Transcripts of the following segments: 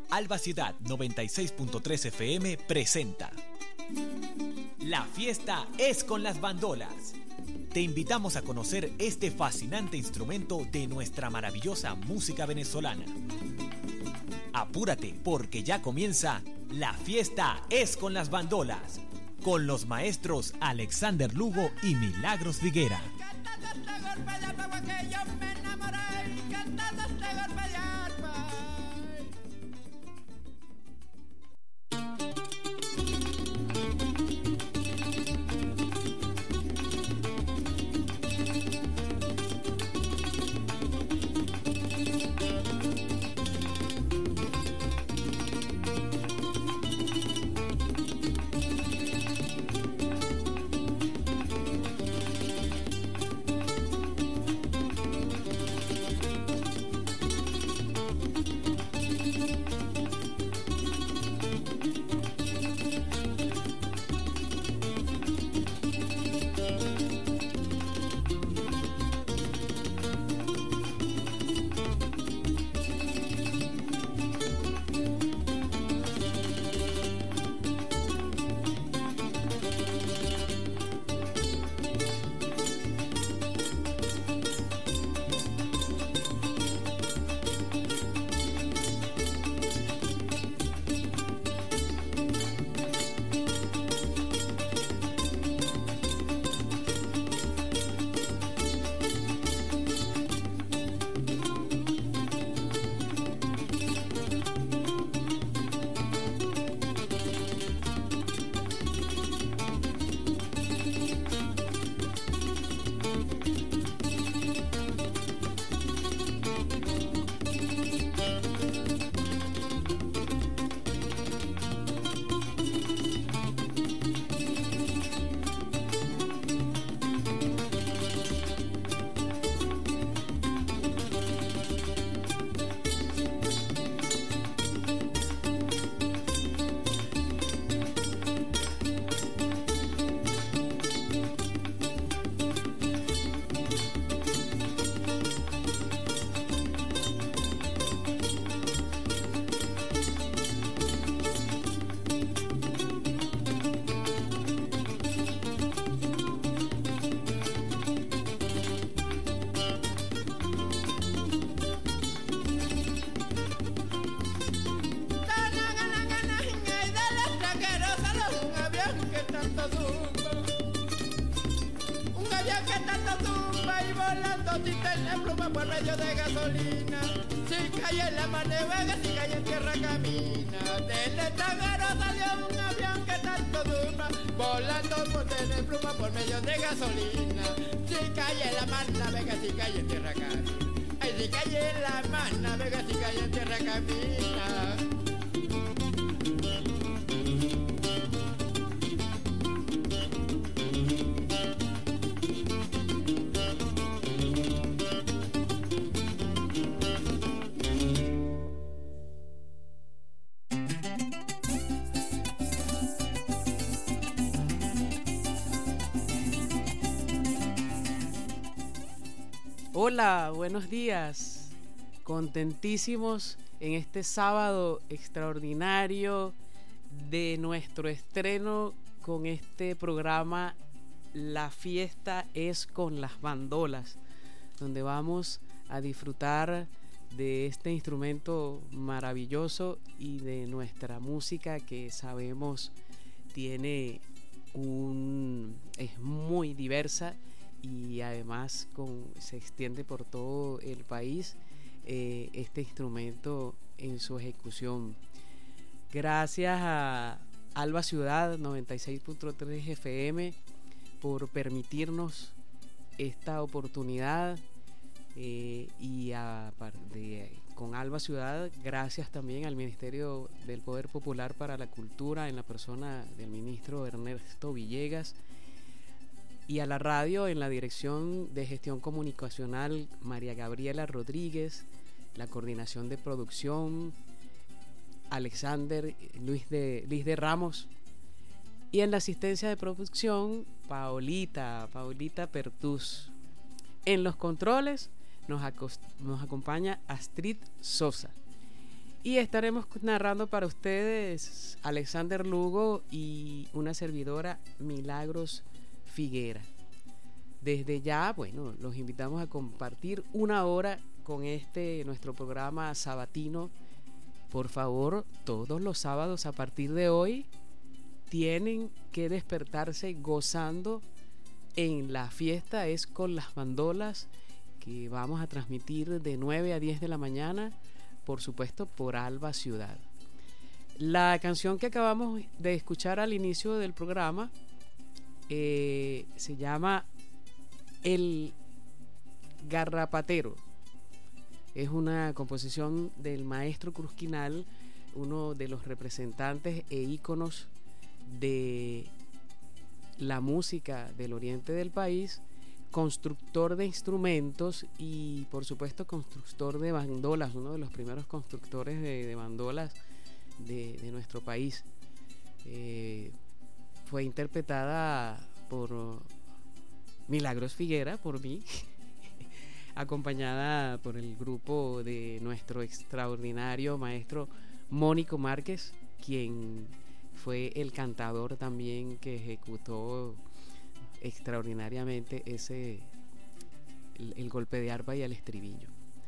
Alba Ciudad 96.3 FM presenta La fiesta es con las bandolas. Te invitamos a conocer este fascinante instrumento de nuestra maravillosa música venezolana. Apúrate porque ya comienza La fiesta es con las bandolas, con los maestros Alexander Lugo y Milagros Figuera. Hola, buenos días. Contentísimos en este sábado extraordinario de nuestro estreno con este programa La fiesta es con las bandolas, donde vamos a disfrutar de este instrumento maravilloso y de nuestra música que sabemos es muy diversa y además se extiende por todo el país este instrumento en su ejecución. Gracias a Alba Ciudad 96.3 FM por permitirnos esta oportunidad con Alba Ciudad, gracias también al Ministerio del Poder Popular para la Cultura en la persona del ministro Ernesto Villegas, y a la radio en la Dirección de Gestión Comunicacional María Gabriela Rodríguez, la coordinación de producción Alexander Luis de Ramos, y en la asistencia de producción Paolita Pertús. En los controles nos acompaña Astrid Sosa. Y estaremos narrando para ustedes Alexander Lugo y una servidora, Milagros Figuera. Desde ya, bueno, los invitamos a compartir una hora con nuestro programa sabatino. Por favor, todos los sábados a partir de hoy tienen que despertarse gozando en La Fiesta es con las Bandolas, que vamos a transmitir de 9 a 10 de la mañana, por supuesto por Alba Ciudad. La canción que acabamos de escuchar al inicio del programa se llama El Garrapatero. Es una composición del maestro Cruzquinal, uno de los representantes e íconos de la música del oriente del país, constructor de instrumentos y por supuesto constructor de bandolas, uno de los primeros constructores de bandolas de nuestro país. Fue interpretada por Milagros Figuera, por mí, acompañada por el grupo de nuestro extraordinario maestro Mónico Márquez, quien fue el cantador también que ejecutó extraordinariamente el golpe de arpa y el estribillo.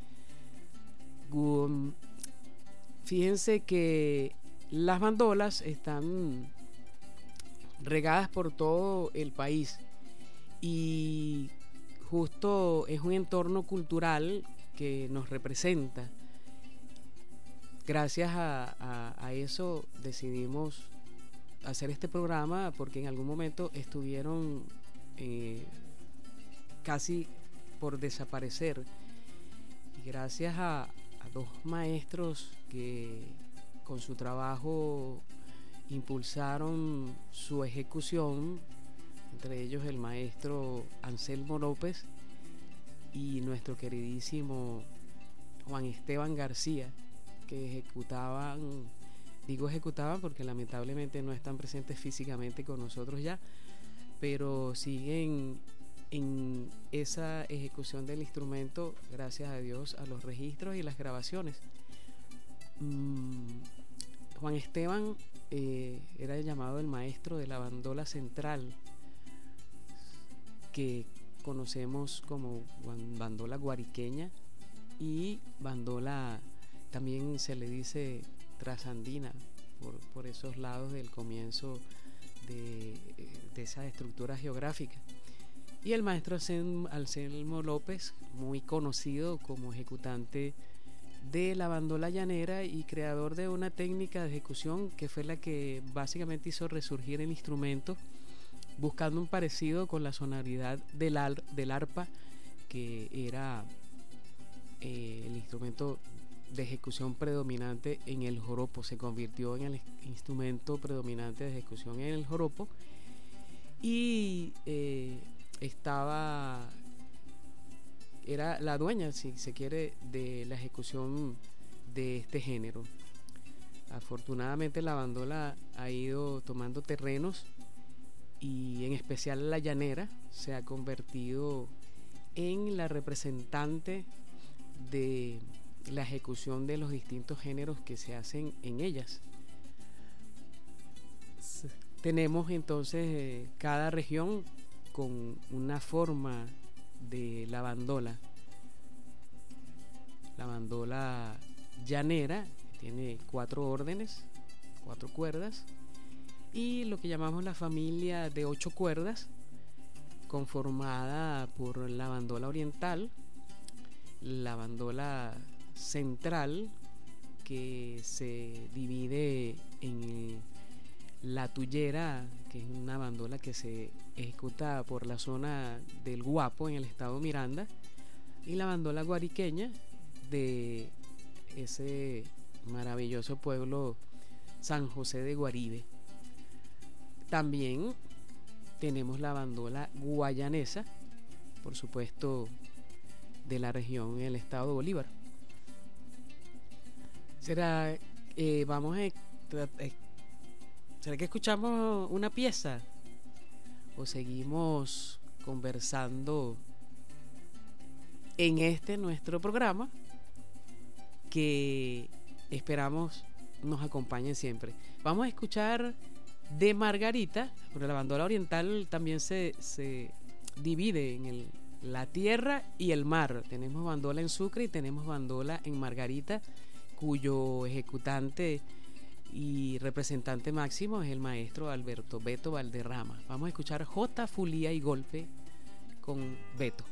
Fíjense que las bandolas están regadas por todo el país y justo es un entorno cultural que nos representa. Gracias a eso decidimos hacer este programa, porque en algún momento estuvieron casi por desaparecer, y gracias a dos maestros que con su trabajo impulsaron su ejecución, entre ellos el maestro Anselmo López y nuestro queridísimo Juan Esteban García, que ejecutaban porque lamentablemente no están presentes físicamente con nosotros ya, pero siguen en esa ejecución del instrumento, gracias a Dios, a los registros y las grabaciones. Juan Esteban era llamado el maestro de la bandola central, que conocemos como bandola guariqueña, y bandola también se le dice trasandina por esos lados del comienzo de esa estructura geográfica. Y el maestro Anselmo López, muy conocido como ejecutante de la bandola llanera y creador de una técnica de ejecución que fue la que básicamente hizo resurgir el instrumento, buscando un parecido con la sonoridad del arpa, que era el instrumento de ejecución predominante en el joropo. Se convirtió en el instrumento predominante de ejecución en el joropo, y era la dueña, si se quiere, de la ejecución de este género. Afortunadamente la bandola ha ido tomando terrenos, y en especial la llanera se ha convertido en la representante de la ejecución de los distintos géneros que se hacen en ellas. Tenemos entonces cada región con una forma de la bandola. La bandola llanera tiene 4 órdenes, 4 cuerdas, y lo que llamamos la familia de 8 cuerdas, conformada por la bandola oriental, la bandola central, que se divide en la tuyera, que es una bandola que se ejecuta por la zona del Guapo en el estado Miranda, y la bandola guariqueña de ese maravilloso pueblo San José de Guaribe. También tenemos la bandola guayanesa, por supuesto, de la región en el estado de Bolívar. ¿Será que escuchamos una pieza o seguimos conversando en nuestro programa, que esperamos nos acompañen siempre. Vamos a escuchar de Margarita, porque la bandola oriental también se divide en la tierra y el mar. Tenemos bandola en Sucre y tenemos bandola en Margarita, cuyo ejecutante y representante máximo es el maestro Alberto Beto Valderrama. Vamos a escuchar Jota, Fulía y Golpe con Beto.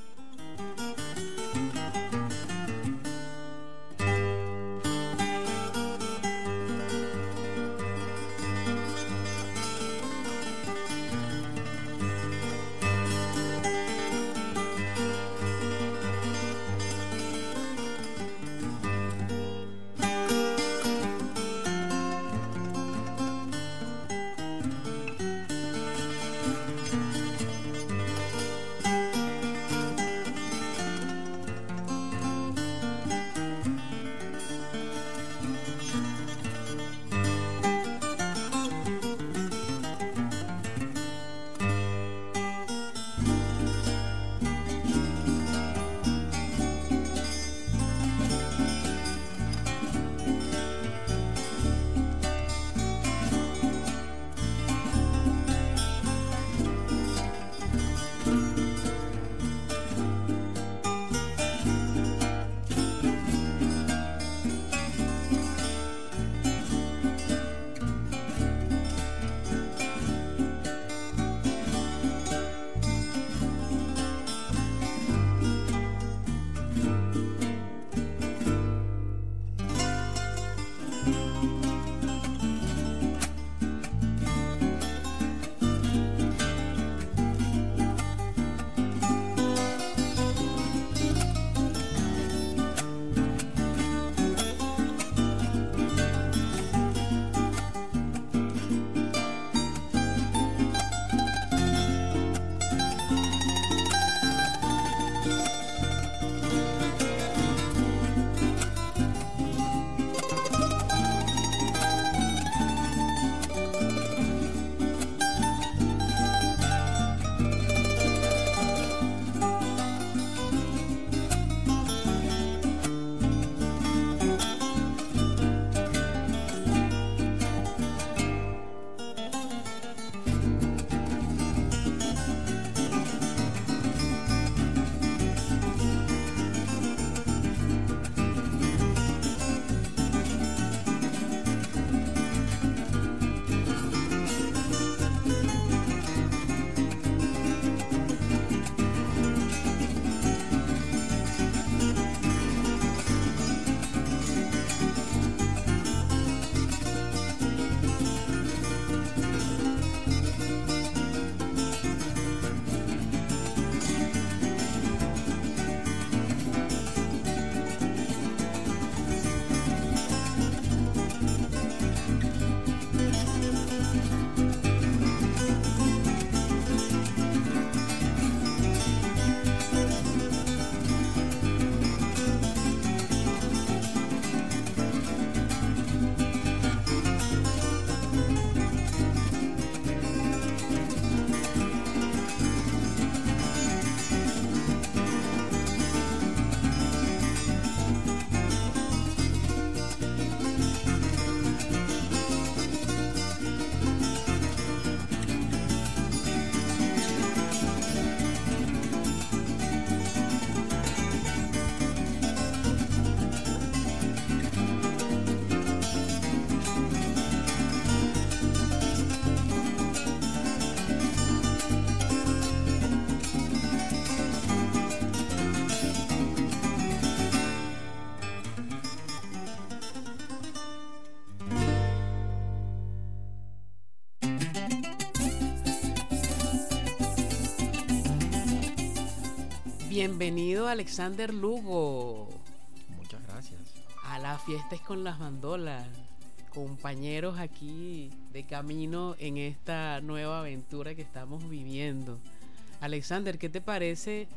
Bienvenido Alexander Lugo. Muchas gracias. A la fiesta es con las bandolas. Compañeros aquí de camino en esta nueva aventura que estamos viviendo. Alexander, ¿qué te parece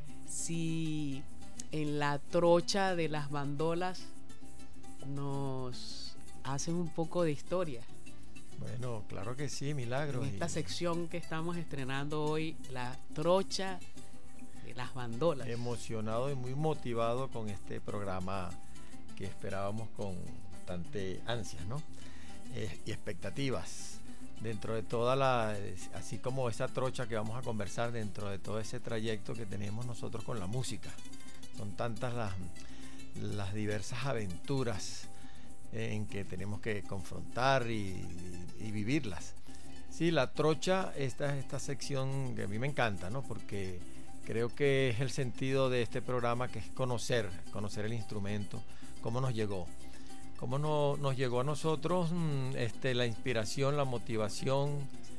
si en la trocha de las bandolas nos haces un poco de historia? Bueno, claro que sí, Milagros. En esta sección que estamos estrenando hoy, la trocha de las bandolas. Emocionado y muy motivado con este programa que esperábamos con bastante ansias, ¿no? Y expectativas dentro de así como esa trocha que vamos a conversar, dentro de todo ese trayecto que tenemos nosotros con la música. Son tantas las diversas aventuras en que tenemos que confrontar y vivirlas. Sí, la trocha, esta sección que a mí me encanta, ¿no? Porque creo que es el sentido de este programa, que es conocer el instrumento, cómo nos llegó a nosotros la inspiración, la motivación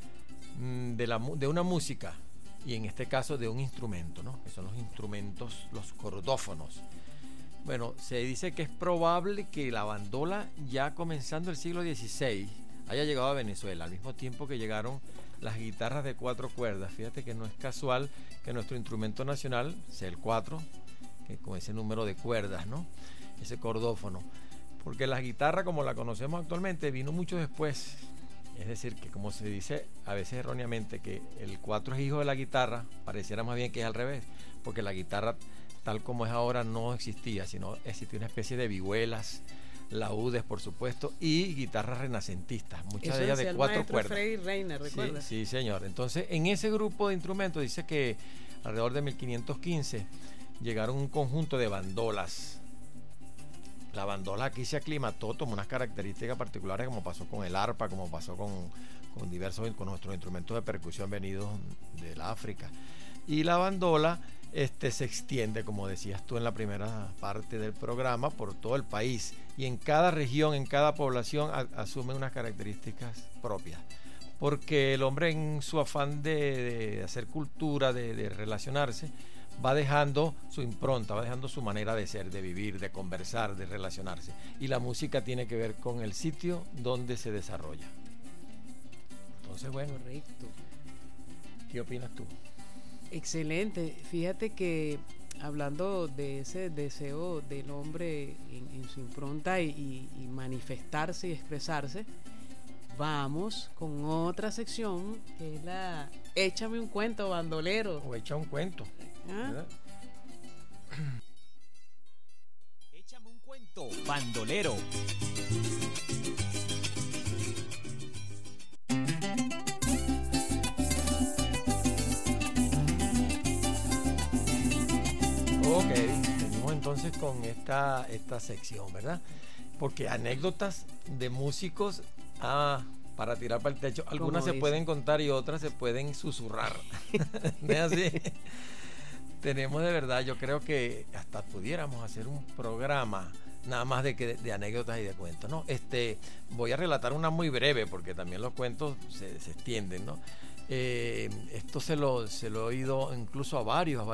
de una música, y en este caso de un instrumento, ¿no? Que son los instrumentos, los cordófonos. Bueno, se dice que es probable que la bandola, ya comenzando el siglo XVI, haya llegado a Venezuela, al mismo tiempo que llegaron las guitarras de 4 cuerdas. Fíjate que no es casual que nuestro instrumento nacional sea el 4, que con ese número de cuerdas, ¿no? Ese cordófono. Porque la guitarra, como la conocemos actualmente, vino mucho después. Es decir, que como se dice a veces erróneamente que el 4 es hijo de la guitarra, pareciera más bien que es al revés, porque la guitarra tal como es ahora no existía, sino existía una especie de vihuelas, laúdes, por supuesto, y guitarras renacentistas, muchas de ellas de 4 cuerdas. Freddy Reiner, ¿recuerdas? Sí, señor. Entonces, en ese grupo de instrumentos dice que alrededor de 1515 llegaron un conjunto de bandolas. La bandola aquí se aclimató, tomó unas características particulares, como pasó con el arpa, como pasó con nuestros instrumentos de percusión venidos del África. Y la bandola se extiende, como decías tú en la primera parte del programa, por todo el país, y en cada región, en cada población asume unas características propias, porque el hombre, en su afán de hacer cultura, de relacionarse, va dejando su impronta, va dejando su manera de ser, de vivir, de conversar, de relacionarse, y la música tiene que ver con el sitio donde se desarrolla. Entonces, bueno, correcto. ¿Qué opinas tú? Excelente. Fíjate que hablando de ese deseo del hombre en su impronta y manifestarse y expresarse, vamos con otra sección, que es la Échame un cuento, bandolero. O echa un cuento. ¿Verdad? Échame un cuento, bandolero. Ok, venimos entonces con esta sección, ¿verdad? Porque anécdotas de músicos para tirar para el techo, algunas se pueden contar y otras se pueden susurrar. ¿No es así? Tenemos de verdad, yo creo que hasta pudiéramos hacer un programa nada más de anécdotas y de cuentos, ¿no? Voy a relatar una muy breve, porque también los cuentos se extienden, ¿no? Esto se lo he oído incluso a varios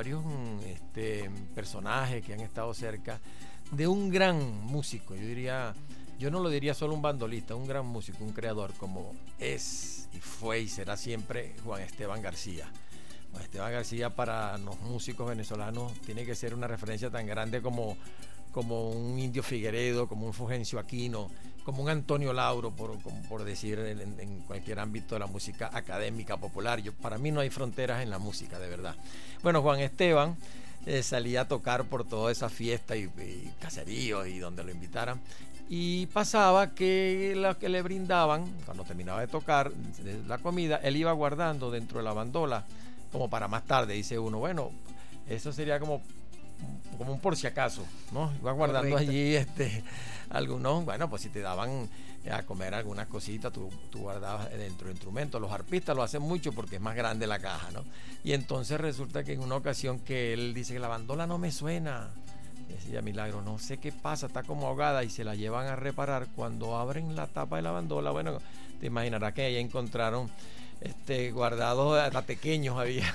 personajes que han estado cerca de un gran músico. Yo no lo diría solo un bandolista, un gran músico, un creador, como es y fue y será siempre Juan Esteban García. Juan Esteban García, para los músicos venezolanos, tiene que ser una referencia tan grande como un Indio Figueredo, como un Fulgencio Aquino, como un Antonio Lauro, por decir, en cualquier ámbito de la música académica, popular. Para mí no hay fronteras en la música, de verdad. Bueno, Juan Esteban salía a tocar por toda esa fiesta y caseríos y donde lo invitaran, y pasaba que lo que le brindaban, cuando terminaba de tocar la comida, él iba guardando dentro de la bandola como para más tarde. Dice uno, bueno, eso sería como un por si acaso, ¿no? Iba guardando. Correcto. Allí algunos, bueno, pues si te daban a comer algunas cositas, tú guardabas dentro del instrumento. Los arpistas lo hacen mucho porque es más grande la caja, ¿no? Y entonces resulta que en una ocasión que él dice que la bandola no me suena, decía Milagro, no sé qué pasa, está como ahogada, y se la llevan a reparar. Cuando abren la tapa de la bandola, bueno, te imaginarás que ahí encontraron guardados hasta pequeños había.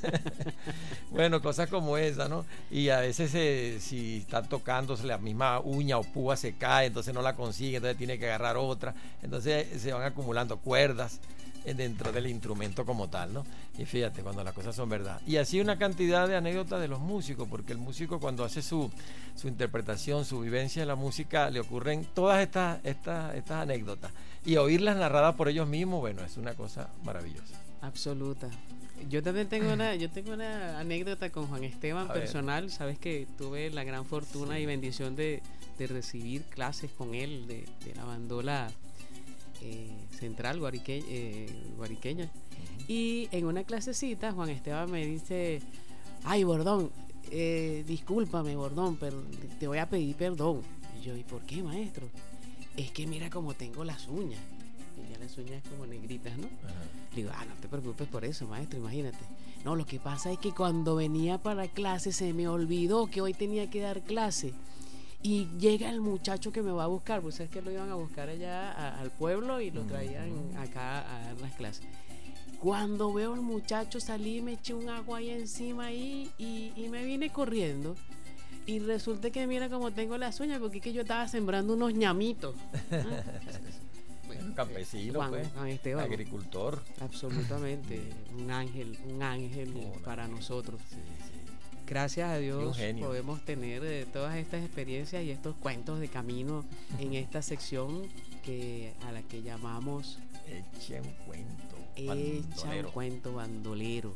Bueno, cosas como esa, ¿no? Y a veces si están tocándose, la misma uña o púa se cae, entonces no la consigue, entonces tiene que agarrar otra, entonces se van acumulando cuerdas dentro del instrumento como tal, ¿no? Y fíjate, cuando las cosas son verdad. Y así una cantidad de anécdotas de los músicos, porque el músico, cuando hace su interpretación, su vivencia de la música, le ocurren todas estas anécdotas, y oírlas narradas por ellos mismos, bueno, es una cosa maravillosa. Absoluta. Yo también tengo una anécdota con Juan Esteban personal. Sabes que tuve la gran fortuna y bendición de de recibir clases con él de la bandola central guariqueña. Y en una clasecita Juan Esteban me dice: ay, Bordón, discúlpame, Bordón, pero te voy a pedir perdón. Y yo: ¿y por qué, maestro? Es que mira cómo tengo las uñas. Y ya las uñas como negritas, ¿no? Le digo: no te preocupes por eso, maestro, imagínate. No, lo que pasa es que cuando venía para clase se me olvidó que hoy tenía que dar clase. Y llega el muchacho que me va a buscar, pues es que lo iban a buscar allá al pueblo y lo traían acá a dar las clases. Cuando veo al muchacho salí, me eché un agua ahí encima y me vine corriendo. Y resulta que mira cómo tengo las uñas, porque es que yo estaba sembrando unos ñamitos. Bueno, campesino, Juan Esteban, agricultor. Absolutamente, un ángel para nosotros. Sí. Gracias a Dios podemos tener todas estas experiencias y estos cuentos de camino en esta sección a la que llamamos Echa un cuento bandolero.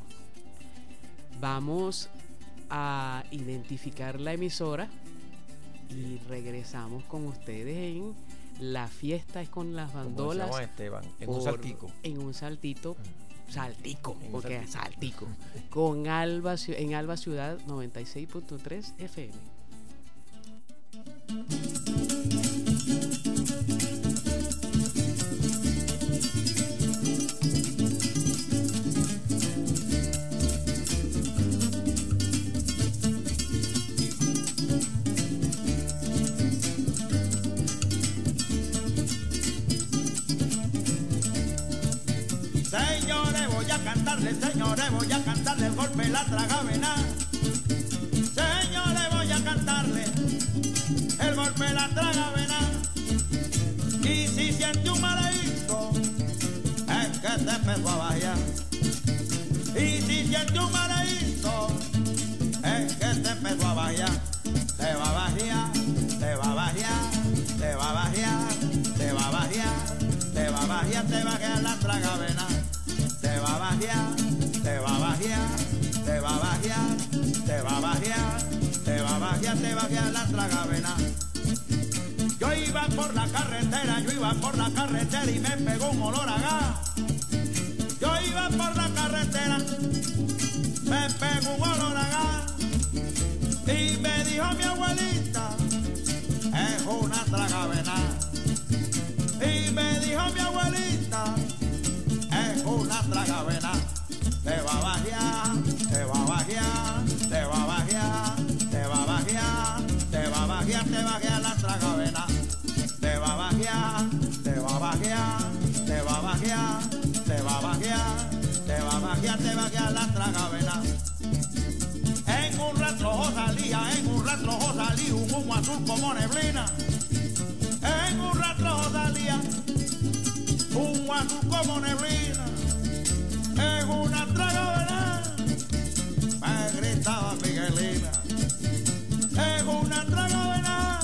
Vamos a identificar la emisora y regresamos con ustedes en La Fiesta es con las Bandolas. Como decía Juan Esteban, en un saltico. En un saltico, con en Alba Ciudad 96.3 FM. Señores, voy a cantarle el golpe, la tragavena. Señores, voy a cantarle el golpe, la tragavena. Y si siente un mareíto, es que te empezó a bajar. Y si siente un mareíto, es que te empezó a bajar. Te va a bajar, te va a bajar, te va a bajar, te va a bajar, te va a bajar, te va a bajar la tragavena. Te va a bajar, te va a bajar, te va a bajar, te va a bajar, te va a bajar, te va a bajar la tragavena. Yo iba por la carretera y me pegó un olor a gas. Yo iba por la carretera, me pegó un olor a gas. Y me dijo mi abuelita, es una tragavena. Y me dijo mi abuelita, es una tragavena. Te va a bajar, te va a bajar, te va a bajar, te va a bajar, te va a bajar, te va a bajar la tragavena. Te va a bajar, te va a bajar, te va a bajar, te va a bajar, te va a bajar, te va a bajar la tragavena. En un retrojo salía un humo azul como neblina. En un retrojo salía un humo azul como neblina. En una tragavena me gritaba Miguelina. En una tragavena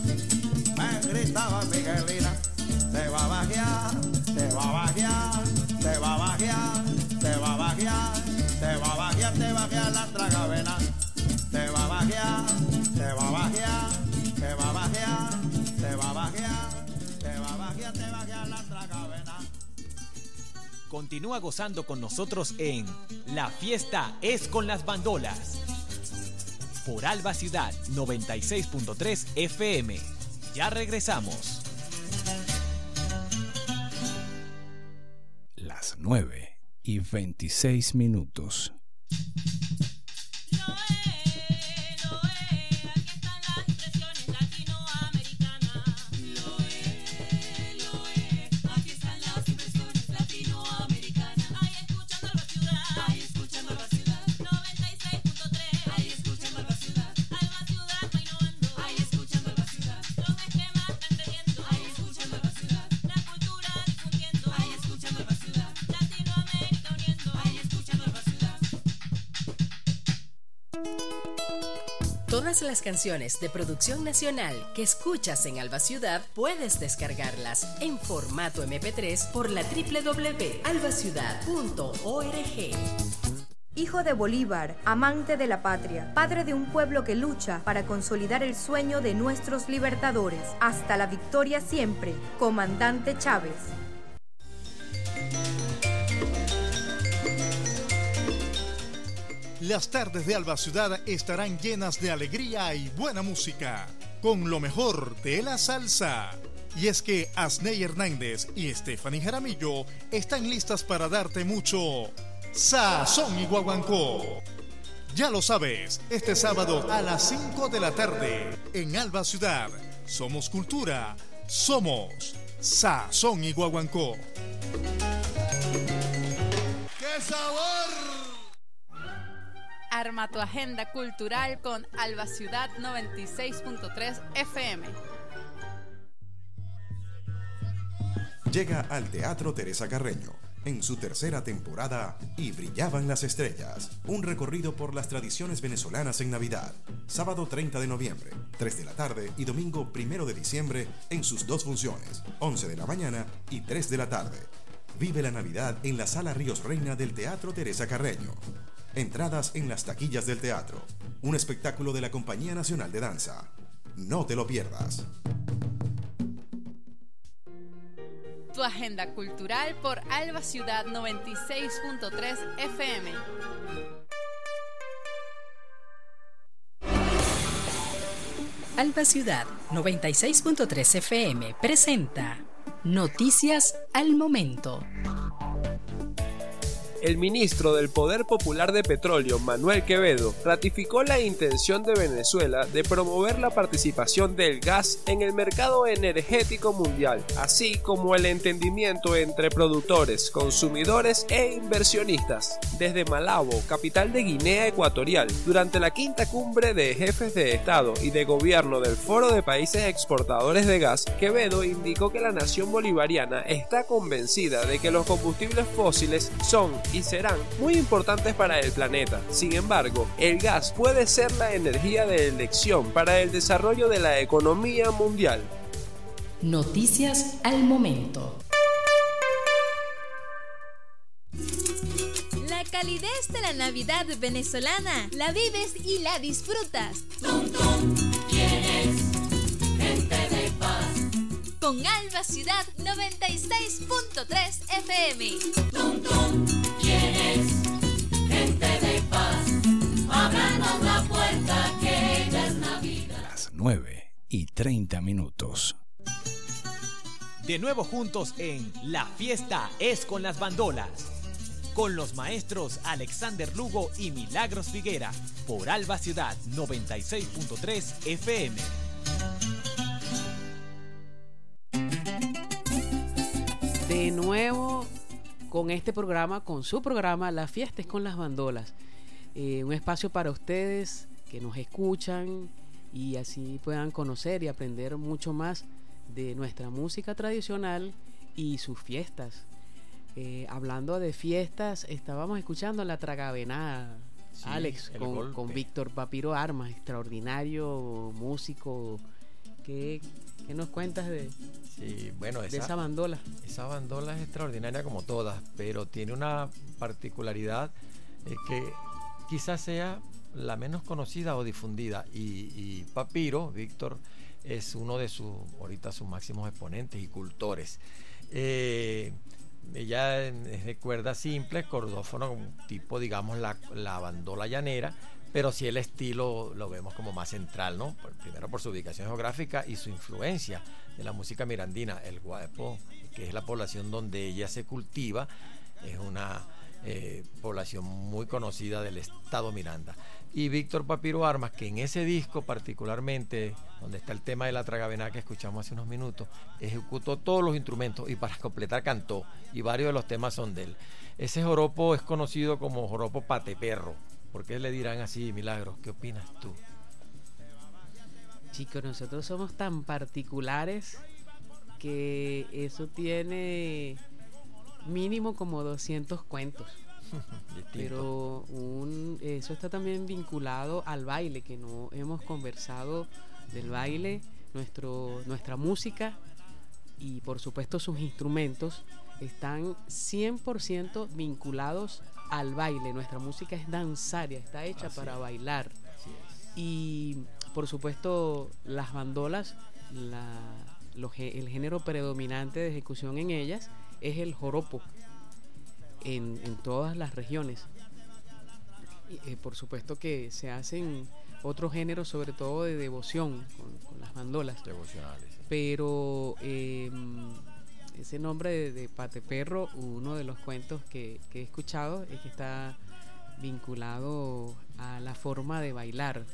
me gritaba Miguelina. Te va a bajar, te va a bajar, te va a bajar, te va a bajar, te va a bajar, te va a bajar la tragavena. Te va a bajar, te va a bajar, te va a bajar, te va a bajar, te va a bajar, te va a bajar la tragavena. Continúa gozando con nosotros en La Fiesta es con las Bandolas. Por Alba Ciudad 96.3 FM. Ya regresamos. Las 9:26. Todas las canciones de producción nacional que escuchas en Alba Ciudad puedes descargarlas en formato MP3 por la www.albaciudad.org. Hijo de Bolívar, amante de la patria, padre de un pueblo que lucha para consolidar el sueño de nuestros libertadores. Hasta la victoria siempre, Comandante Chávez. Las tardes de Alba Ciudad estarán llenas de alegría y buena música, con lo mejor de la salsa. Y es que Asney Hernández y Stephanie Jaramillo están listas para darte mucho sazón y guaguancó. Ya lo sabes, este sábado a las 5 de la tarde en Alba Ciudad. Somos cultura, somos sazón y guaguancó. ¡Qué sabor! Arma tu agenda cultural con Alba Ciudad 96.3 FM. Llega al Teatro Teresa Carreño en su tercera temporada Y brillaban las estrellas, un recorrido por las tradiciones venezolanas en Navidad. Sábado 30 de noviembre, 3 de la tarde y domingo 1 de diciembre en sus dos funciones, 11 de la mañana y 3 de la tarde. Vive la Navidad en la Sala Ríos Reina del Teatro Teresa Carreño. Entradas en las taquillas del teatro. Un espectáculo de la Compañía Nacional de Danza. No te lo pierdas. Tu agenda cultural por Alba Ciudad 96.3 FM. Alba Ciudad 96.3 FM presenta Noticias al Momento. El ministro del Poder Popular de Petróleo, Manuel Quevedo, ratificó la intención de Venezuela de promover la participación del gas en el mercado energético mundial, así como el entendimiento entre productores, consumidores e inversionistas. Desde Malabo, capital de Guinea Ecuatorial, durante la quinta cumbre de jefes de Estado y de Gobierno del Foro de Países Exportadores de Gas, Quevedo indicó que la nación bolivariana está convencida de que los combustibles fósiles son y serán muy importantes para el planeta. Sin embargo, el gas puede ser la energía de elección para el desarrollo de la economía mundial. Noticias al Momento. La calidez de la Navidad venezolana la vives y la disfrutas. Tum, tum, ¿quieres gente de paz? Con Alba Ciudad 96.3 FM. Tum, tum, ¿quieres gente de paz? Ábranos la puerta que ya es Navidad. Las 9:30. De nuevo juntos en La Fiesta es con las Bandolas, con los maestros Alexander Lugo y Milagros Figuera, por Alba Ciudad 96.3 FM. De nuevo con este programa, con su programa La Fiesta es con las Bandolas. Un espacio para ustedes que nos escuchan y así puedan conocer y aprender mucho más de nuestra música tradicional y sus fiestas. Hablando de fiestas, estábamos escuchando La Tragavenada, sí, Alex, con Víctor Papiro Armas, extraordinario músico. ¿Qué nos cuentas de esa bandola? Esa bandola es extraordinaria como todas, pero tiene una particularidad que quizás sea la menos conocida o difundida, y Papiro, Víctor, es uno de sus máximos exponentes y cultores. Ella es de cuerda simple, cordófono, tipo, digamos, la bandola llanera, pero sí el estilo lo vemos como más central, ¿no? Primero por su ubicación geográfica y su influencia de la música mirandina. El Guapo, que es la población donde ella se cultiva, es una población muy conocida del estado Miranda. Y Víctor Papiro Armas, que en ese disco particularmente, donde está el tema de La Tragavenada que escuchamos hace unos minutos, ejecutó todos los instrumentos y para completar cantó, y varios de los temas son de él. Ese joropo es conocido como joropo pateperro. ¿Por qué le dirán así, Milagros? ¿Qué opinas tú? Chicos, nosotros somos tan particulares que eso tiene mínimo como 200 cuentos. Pero eso está también vinculado al baile, que no hemos conversado del baile, nuestra música y por supuesto sus instrumentos están 100% vinculados al baile. Nuestra música es danzaria, está hecha para bailar. Y por supuesto las bandolas, el género predominante de ejecución en ellas es el joropo en todas las regiones. Y, por supuesto que se hacen otros géneros, sobre todo de devoción con las bandolas devocionales, sí. Pero ese nombre de Pateperro, uno de los cuentos que he escuchado es que está vinculado a la forma de bailar.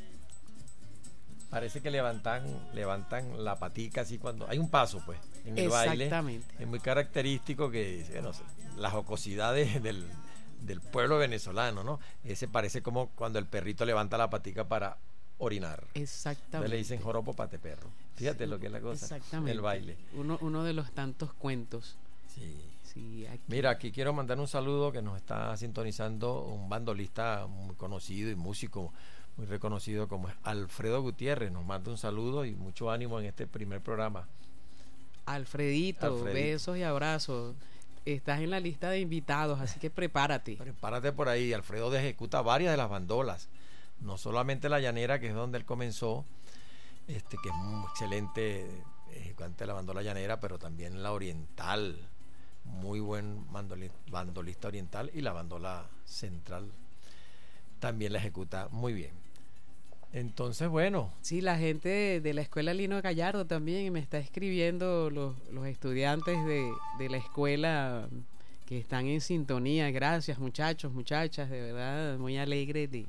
Parece que levantan la patica así cuando hay un paso, pues, en el baile. Exactamente. Es muy característico que, bueno, las jocosidades del pueblo venezolano, ¿no? Ese parece como cuando el perrito levanta la patica para orinar. Exactamente. Entonces le dicen joropo pateperro. Fíjate lo que es la cosa. Exactamente. El baile. Uno de los tantos cuentos. Sí, mira, aquí quiero mandar un saludo que nos está sintonizando un bandolista muy conocido y músico muy reconocido como es Alfredo Gutiérrez. Nos manda un saludo y mucho ánimo en este primer programa. Alfredito, besos y abrazos. Estás en la lista de invitados, así que prepárate. Prepárate por ahí. Alfredo ejecuta varias de las bandolas, no solamente la llanera, que es donde él comenzó, que es un excelente ejecutante de la bandola llanera, pero también la oriental, muy buen bandolista oriental, y la bandola central también la ejecuta muy bien. Entonces, bueno. Sí, la gente de la escuela Lino Gallardo también me está escribiendo, los estudiantes de la escuela que están en sintonía. Gracias, muchachos, muchachas, de verdad, muy alegre de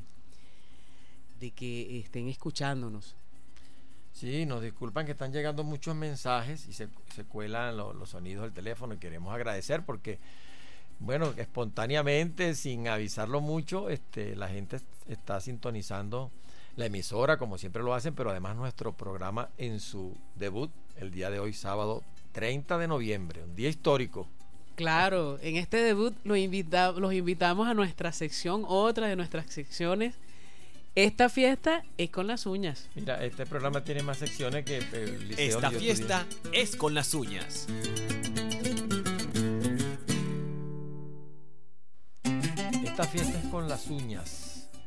que estén escuchándonos. Sí, nos disculpan que están llegando muchos mensajes y se cuelan los sonidos del teléfono, y queremos agradecer porque, bueno, espontáneamente, sin avisarlo mucho, la gente está sintonizando la emisora como siempre lo hacen, pero además nuestro programa en su debut el día de hoy, sábado 30 de noviembre, un día histórico. Claro, en este debut los invitamos a nuestra sección, otra de nuestras secciones. Esta fiesta es con las uñas. Mira, este programa tiene más secciones que el liceo. Esta fiesta es con las uñas. Esta fiesta es con las uñas.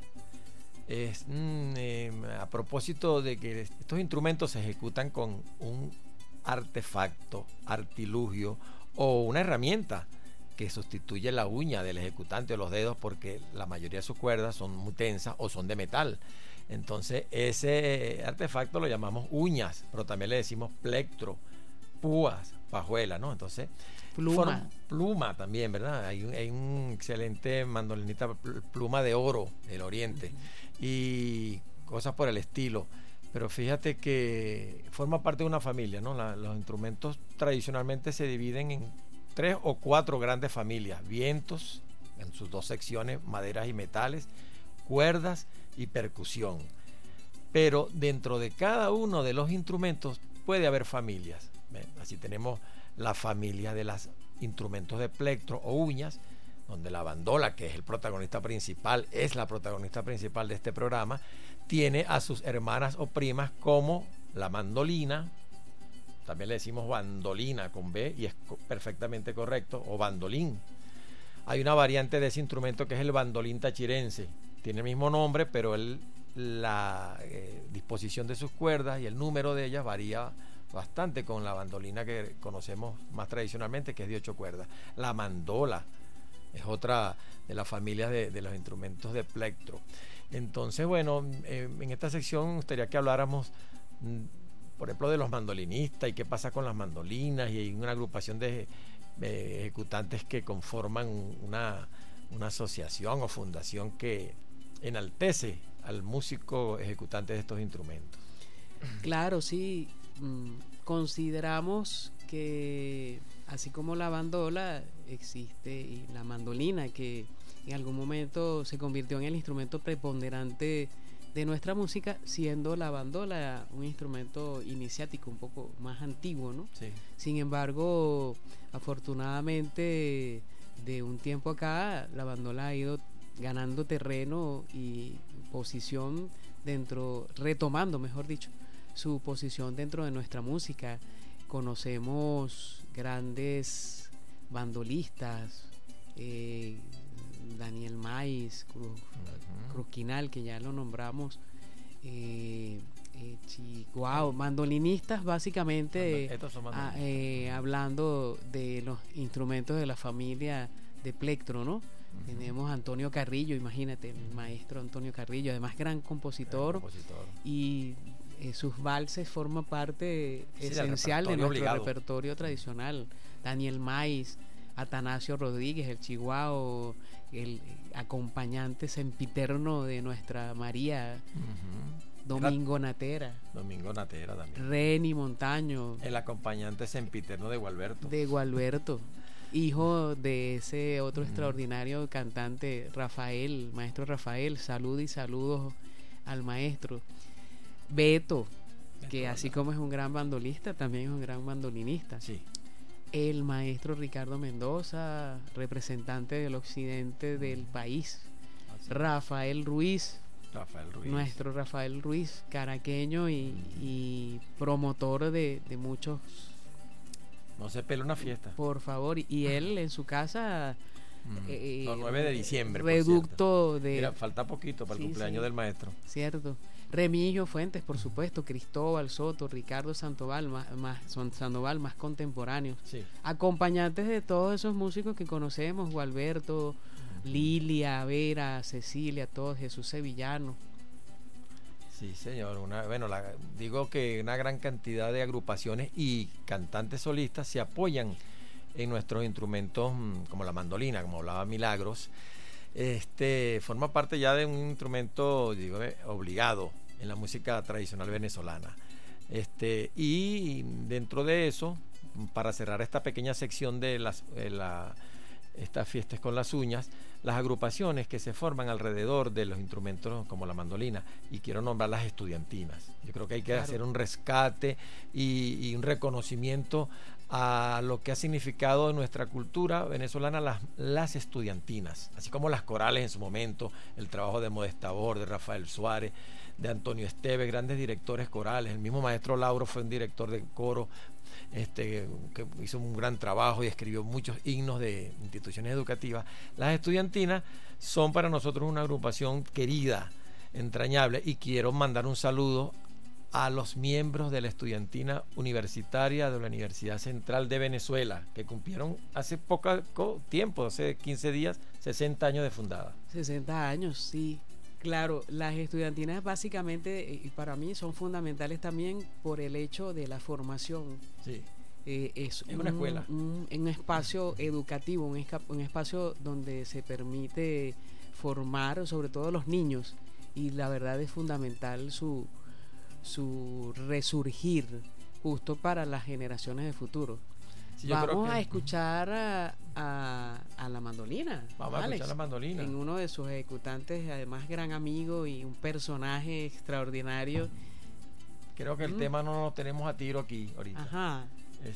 A propósito de que estos instrumentos se ejecutan con un artefacto, artilugio o una herramienta que sustituye la uña del ejecutante o los dedos, porque la mayoría de sus cuerdas son muy tensas o son de metal. Entonces ese artefacto lo llamamos uñas, pero también le decimos plectro, púas, pajuela, ¿no? Entonces pluma también, ¿verdad? Hay un excelente mandolinista, Pluma de Oro del Oriente, y cosas por el estilo. Pero fíjate que forma parte de una familia, ¿no? Los instrumentos tradicionalmente se dividen en 3 o 4 grandes familias: vientos en sus 2 secciones, maderas y metales, cuerdas y percusión. Pero dentro de cada uno de los instrumentos puede haber familias. Así tenemos la familia de los instrumentos de plectro o uñas, donde la bandola, que es el protagonista principal, es la protagonista principal de este programa, tiene a sus hermanas o primas como la mandolina. También le decimos bandolina con B, y es perfectamente correcto, o bandolín. Hay una variante de ese instrumento que es el bandolín tachirense. Tiene el mismo nombre, pero la disposición de sus cuerdas y el número de ellas varía bastante con la bandolina que conocemos más tradicionalmente, que es de 8 cuerdas. La mandola es otra de las familias de los instrumentos de plectro. Entonces, bueno, en esta sección me gustaría que habláramos, por ejemplo, de los mandolinistas y qué pasa con las mandolinas, y hay una agrupación de ejecutantes que conforman una asociación o fundación que enaltece al músico ejecutante de estos instrumentos. Claro, sí. Consideramos que así como la bandola existe y la mandolina, que en algún momento se convirtió en el instrumento preponderante de nuestra música, siendo la bandola un instrumento iniciático un poco más antiguo, ¿no? Sí. Sin embargo, afortunadamente, de un tiempo acá, la bandola ha ido ganando terreno y posición retomando, mejor dicho, su posición dentro de nuestra música. Conocemos grandes bandolistas, Daniel Maiz, Cruzquinal, que ya lo nombramos, wow, mandolinistas básicamente, hablando de los instrumentos de la familia de plectro, ¿no? Tenemos a Antonio Carrillo, imagínate, el maestro Antonio Carrillo, además gran compositor. Y sus valses forman parte esencial de nuestro repertorio tradicional. Daniel Maiz, Atanasio Rodríguez, el chihuahua, el acompañante sempiterno de nuestra María, Domingo Natera. Domingo Natera también. Reni Montaño. El acompañante sempiterno de Gualberto. De Gualberto. Hijo de ese otro extraordinario cantante, Rafael, maestro Rafael. Salud y saludos al maestro. Beto, que así como es un gran bandolista, también es un gran mandolinista. Sí. El maestro Ricardo Mendoza, representante del occidente del país. Rafael Ruiz. Nuestro Rafael Ruiz, caraqueño y promotor de muchos. No se pela una fiesta. Por favor, y él en su casa. 9 de diciembre. Reducto de. Mira, falta poquito para el cumpleaños del maestro. Cierto. Remigio Fuentes, por supuesto, Cristóbal Soto, Ricardo Sandoval, más contemporáneos. Sí. Acompañantes de todos esos músicos que conocemos, Gualberto, Lilia, Vera, Cecilia, todos, Jesús Sevillano. Sí, señor. Digo que una gran cantidad de agrupaciones y cantantes solistas se apoyan en nuestros instrumentos, como la mandolina, como hablaba Milagros. Forma parte ya de un instrumento, digo, obligado en la música tradicional venezolana. Y dentro de eso, para cerrar esta pequeña sección de estas fiestas con las uñas, las agrupaciones que se forman alrededor de los instrumentos como la mandolina, y quiero nombrar las estudiantinas. Yo creo que hay que hacer un rescate y un reconocimiento a lo que ha significado en nuestra cultura venezolana las estudiantinas, así como las corales en su momento, el trabajo de Modesta Bor, de Rafael Suárez, de Antonio Esteves, grandes directores corales. El mismo maestro Lauro fue un director de coro que hizo un gran trabajo y escribió muchos himnos de instituciones educativas. Las estudiantinas son para nosotros una agrupación querida, entrañable, y quiero mandar un saludo a los miembros de la estudiantina universitaria de la Universidad Central de Venezuela, que cumplieron hace poco tiempo, hace 15 días, 60 años de fundada. 60 años, sí. Claro, las estudiantinas básicamente, y para mí, son fundamentales también por el hecho de la formación. Sí. Es una escuela. Un espacio educativo, un espacio donde se permite formar, sobre todo los niños, y la verdad es fundamental su resurgir justo para las generaciones de futuro. Sí, vamos a escuchar a la mandolina. Vamos a escuchar la mandolina. En uno de sus ejecutantes, además gran amigo y un personaje extraordinario. Creo que el tema no lo tenemos a tiro aquí ahorita. Ajá.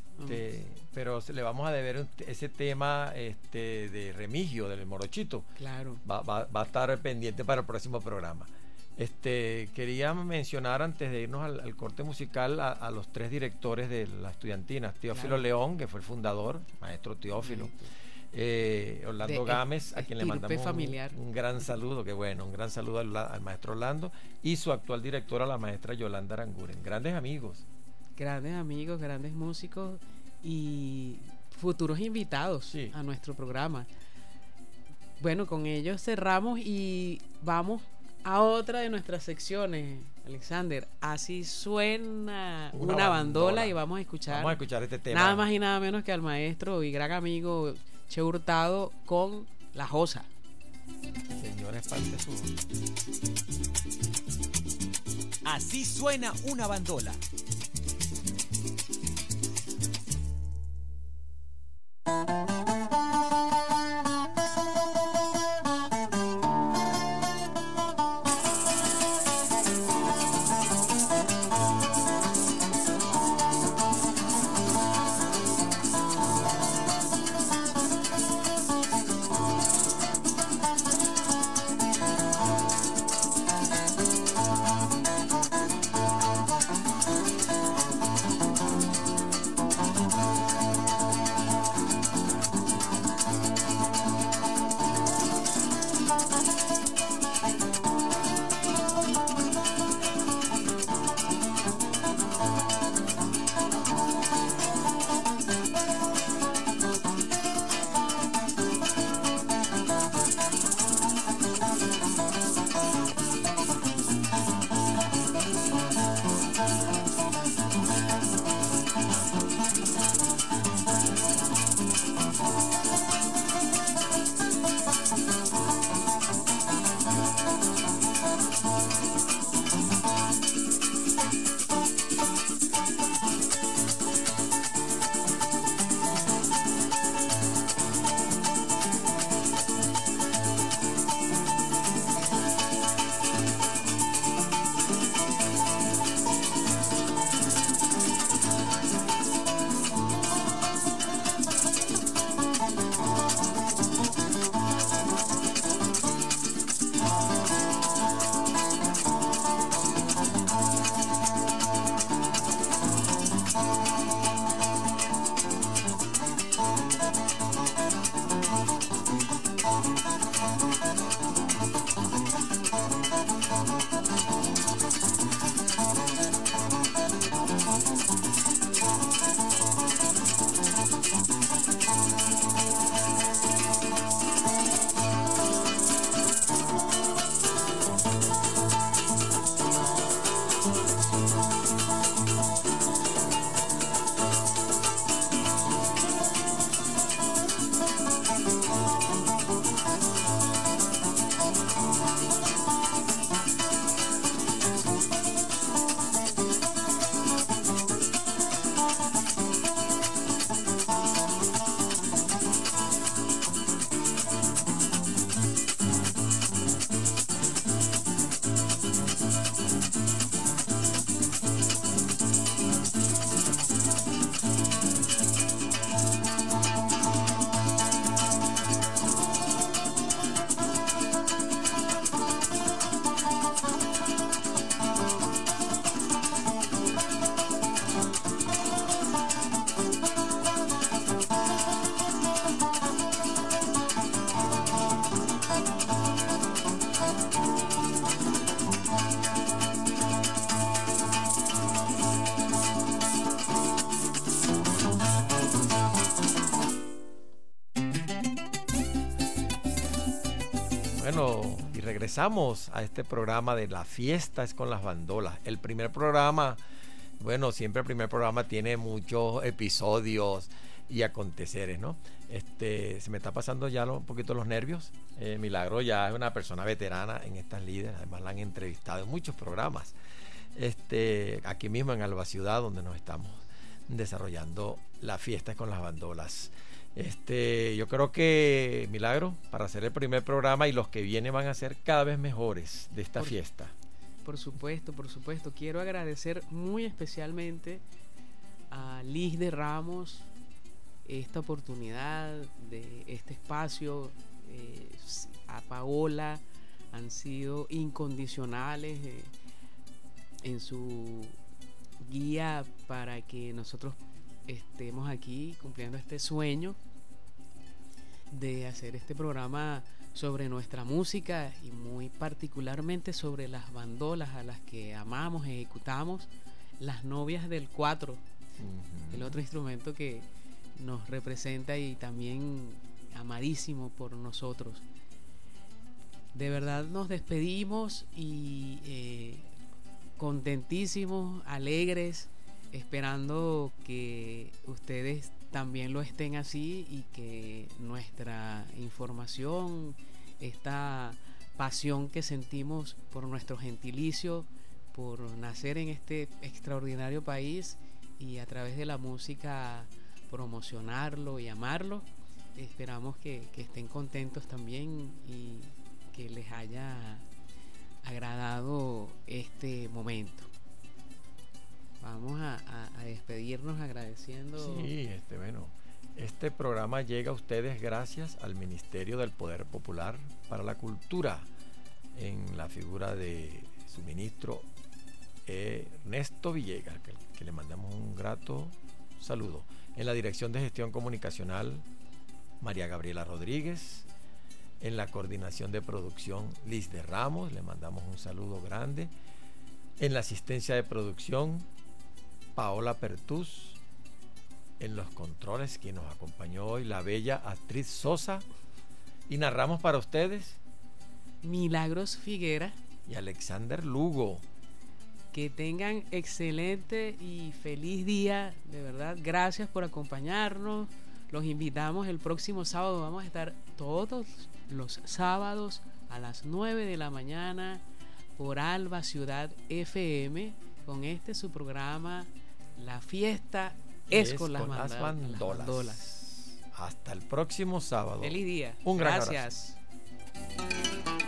Pero le vamos a deber ese tema de Remigio, del Morochito. Claro. Va a estar pendiente para el próximo programa. Quería mencionar, antes de irnos al corte musical, a los 3 directores de la estudiantina. Teófilo León, que fue el fundador, maestro Teófilo. Orlando Gámez, a quien le mandamos un gran saludo, un gran saludo al maestro Orlando, y su actual directora, la maestra Yolanda Aranguren. Grandes amigos, grandes músicos y futuros invitados a nuestro programa. Bueno, con ellos cerramos y vamos a otra de nuestras secciones, Alexander. Así suena una bandola, y vamos a escuchar este tema. Nada más y nada menos que al maestro y gran amigo Che Hurtado con La Josa. Señores, parte su. Así suena una bandola. Bueno, y regresamos a este programa de La Fiesta es con las Bandolas. El primer programa, bueno, siempre el primer programa tiene muchos episodios y aconteceres, ¿no? Se me está pasando ya un poquito los nervios. Milagro ya es una persona veterana en estas líderes, además la han entrevistado en muchos programas. Aquí mismo en Alba Ciudad, donde nos estamos desarrollando La Fiesta es con las Bandolas. Yo creo que, Milagro, para hacer el primer programa y los que vienen van a ser cada vez mejores de esta fiesta. Por supuesto. Quiero agradecer muy especialmente a Liz de Ramos esta oportunidad de este espacio, a Paola, han sido incondicionales en su guía para que nosotros estemos aquí cumpliendo este sueño de hacer este programa sobre nuestra música y muy particularmente sobre las bandolas a las que amamos, ejecutamos, las novias del 4, el otro instrumento que nos representa y también amadísimo por nosotros. De verdad nos despedimos y contentísimos, alegres, esperando que ustedes también lo estén así y que nuestra información, esta pasión que sentimos por nuestro gentilicio, por nacer en este extraordinario país y a través de la música promocionarlo y amarlo, esperamos que estén contentos también y que les haya agradado este momento. Vamos a despedirnos agradeciendo. Sí, este programa llega a ustedes gracias al Ministerio del Poder Popular para la Cultura, en la figura de su ministro Ernesto Villegas, que le mandamos un grato saludo. En la Dirección de Gestión Comunicacional, María Gabriela Rodríguez. En la coordinación de producción, Liz de Ramos, le mandamos un saludo grande. En la asistencia de producción, Paola Pertús. En los controles, quien nos acompañó hoy, la bella Astrid Sosa. Y narramos para ustedes Milagros Figuera y Alexander Lugo. Que tengan excelente y feliz día, de verdad. Gracias por acompañarnos. Los invitamos el próximo sábado. Vamos a estar todos los sábados a las 9 de la mañana por Alba Ciudad FM con su programa La Fiesta es con las bandolas. Hasta el próximo sábado. Feliz día. Un gran Gracias. Abrazo.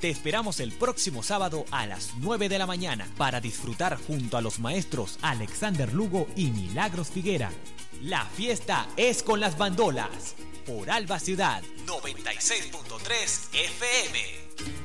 Te esperamos el próximo sábado a las 9 de la mañana para disfrutar junto a los maestros Alexander Lugo y Milagros Figuera. La fiesta es con las bandolas por Alba Ciudad 96.3 FM.